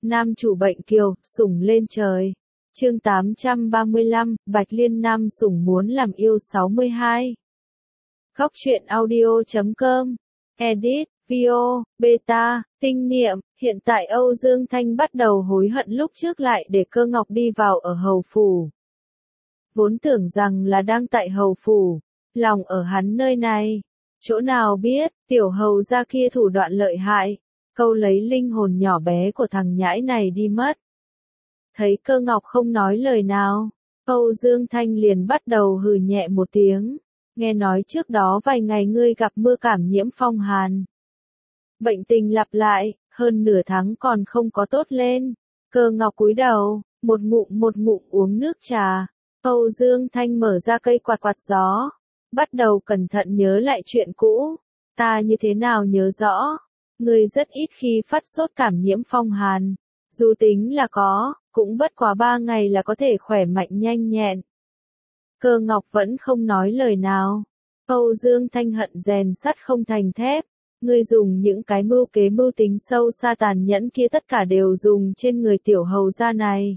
Nam chủ bệnh kiều, sủng lên trời. Chương 835, Bạch Liên Nam sủng muốn làm yêu 62. Góc truyện audio.com. Edit, Vio, Beta, Tinh Niệm. Hiện tại Âu Dương Thanh bắt đầu hối hận lúc trước lại để Cơ Ngọc đi vào ở hầu phủ. Vốn tưởng rằng là đang tại hầu phủ, lòng ở hắn nơi này. Chỗ nào biết, tiểu hầu gia kia thủ đoạn lợi hại, câu lấy linh hồn nhỏ bé của thằng nhãi này đi mất. Thấy Cơ Ngọc không nói lời nào, Âu Dương Thanh liền bắt đầu hừ nhẹ một tiếng. Nghe nói trước đó vài ngày ngươi gặp mưa cảm nhiễm phong hàn. Bệnh tình lặp lại, hơn nửa tháng còn không có tốt lên. Cơ Ngọc cúi đầu, một ngụm uống nước trà. Âu Dương Thanh mở ra cây quạt gió, bắt đầu cẩn thận nhớ lại chuyện cũ. Ta như thế nào nhớ rõ, ngươi rất ít khi phát sốt cảm nhiễm phong hàn. Dù tính là có, cũng bất quá 3 ngày là có thể khỏe mạnh nhanh nhẹn. Cơ Ngọc vẫn không nói lời nào. Âu Dương Thanh hận rèn sắt không thành thép. Ngươi dùng những cái mưu kế mưu tính sâu xa tàn nhẫn kia tất cả đều dùng trên người tiểu hầu gia này.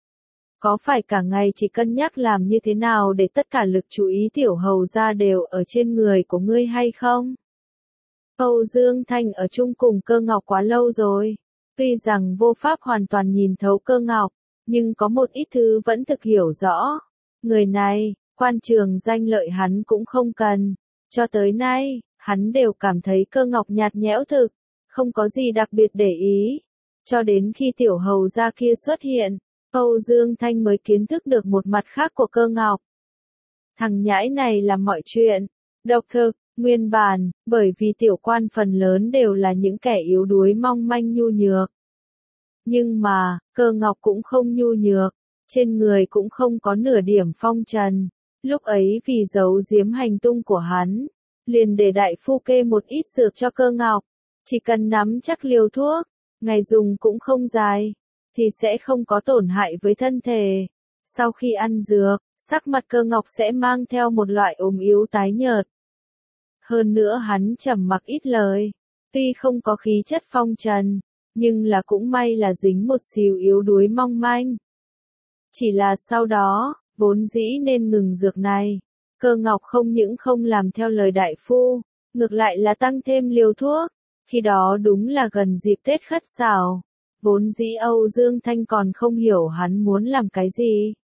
Có phải cả ngày chỉ cân nhắc làm như thế nào để tất cả lực chú ý tiểu hầu gia đều ở trên người của ngươi hay không? Âu Dương Thanh ở chung cùng Cơ Ngọc quá lâu rồi. Tuy rằng vô pháp hoàn toàn nhìn thấu Cơ Ngọc, nhưng có một ít thứ vẫn thực hiểu rõ. Người này, quan trường danh lợi hắn cũng không cần. Cho tới nay, hắn đều cảm thấy Cơ Ngọc nhạt nhẽo thực, không có gì đặc biệt để ý. Cho đến khi tiểu hầu gia kia xuất hiện, Âu Dương Thanh mới kiến thức được một mặt khác của Cơ Ngọc. Thằng nhãi này làm mọi chuyện, độc thực, nguyên bản, bởi vì tiểu quan phần lớn đều là những kẻ yếu đuối mong manh nhu nhược. Nhưng mà, Cơ Ngọc cũng không nhu nhược, trên người cũng không có nửa điểm phong trần. Lúc ấy vì giấu giếm hành tung của hắn, liền để đại phu kê một ít dược cho Cơ Ngọc. Chỉ cần nắm chắc liều thuốc, ngày dùng cũng không dài, thì sẽ không có tổn hại với thân thể. Sau khi ăn dược, sắc mặt Cơ Ngọc sẽ mang theo một loại ốm yếu tái nhợt. Hơn nữa hắn trầm mặc ít lời, tuy không có khí chất phong trần, nhưng là cũng may là dính một xíu yếu đuối mong manh. Chỉ là sau đó, vốn dĩ nên ngừng dược này, Cơ Ngọc không những không làm theo lời đại phu, ngược lại là tăng thêm liều thuốc. Khi đó đúng là gần dịp Tết Khất Sảo, vốn dĩ Âu Dương Thanh còn không hiểu hắn muốn làm cái gì.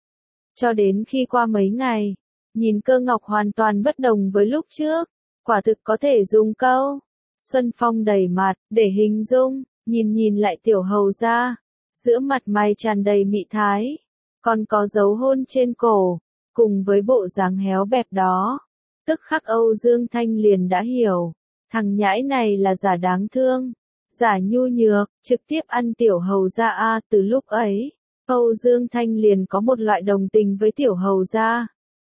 Cho đến khi qua mấy ngày, nhìn Cơ Ngọc hoàn toàn bất đồng với lúc trước, quả thực có thể dùng câu xuân phong đầy mặt để hình dung. Nhìn lại tiểu hầu gia, giữa mặt mày tràn đầy mị thái, còn có dấu hôn trên cổ, cùng với bộ dáng héo bẹp đó. Tức khắc Âu Dương Thanh liền đã hiểu, thằng nhãi này là giả đáng thương, giả nhu nhược, trực tiếp ăn tiểu hầu gia a. Từ lúc ấy, Âu Dương Thanh liền có một loại đồng tình với tiểu hầu gia.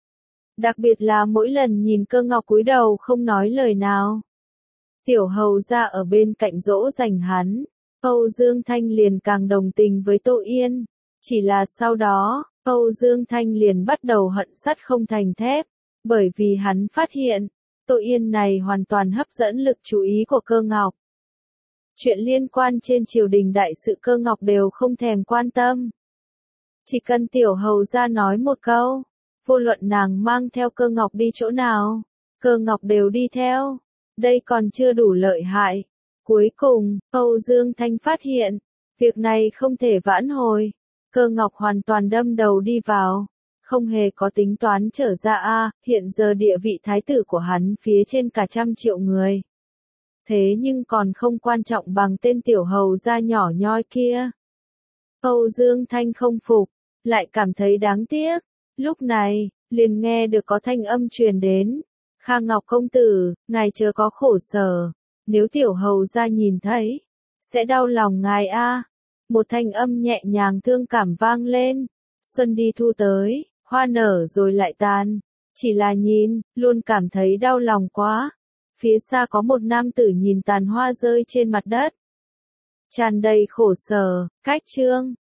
Đặc biệt là mỗi lần nhìn Cơ Ngọc cúi đầu không nói lời nào, tiểu hầu gia ở bên cạnh dỗ dành hắn, Âu Dương Thanh liền càng đồng tình với Tô Yên. Chỉ là sau đó, Âu Dương Thanh liền bắt đầu hận sắt không thành thép, bởi vì hắn phát hiện, Tô Yên này hoàn toàn hấp dẫn lực chú ý của Cơ Ngọc. Chuyện liên quan trên triều đình đại sự Cơ Ngọc đều không thèm quan tâm. Chỉ cần tiểu hầu gia nói một câu, vô luận nàng mang theo Cơ Ngọc đi chỗ nào, Cơ Ngọc đều đi theo. Đây còn chưa đủ lợi hại. Cuối cùng, Âu Dương Thanh phát hiện, việc này không thể vãn hồi. Cơ Ngọc hoàn toàn đâm đầu đi vào, không hề có tính toán trở ra a. Hiện giờ địa vị thái tử của hắn phía trên cả 100 triệu người. Thế nhưng còn không quan trọng bằng tên tiểu hầu gia nhỏ nhoi kia. Âu Dương Thanh không phục, lại cảm thấy đáng tiếc. Lúc này, liền nghe được có thanh âm truyền đến. Kha Ngọc công tử, ngài chớ có khổ sở. Nếu tiểu hầu gia nhìn thấy, sẽ đau lòng ngài a. Một thanh âm nhẹ nhàng thương cảm vang lên. Xuân đi thu tới, hoa nở rồi lại tàn. Chỉ là nhìn, luôn cảm thấy đau lòng quá. Phía xa có một nam tử nhìn tàn hoa rơi trên mặt đất, tràn đầy khổ sở. Cách chương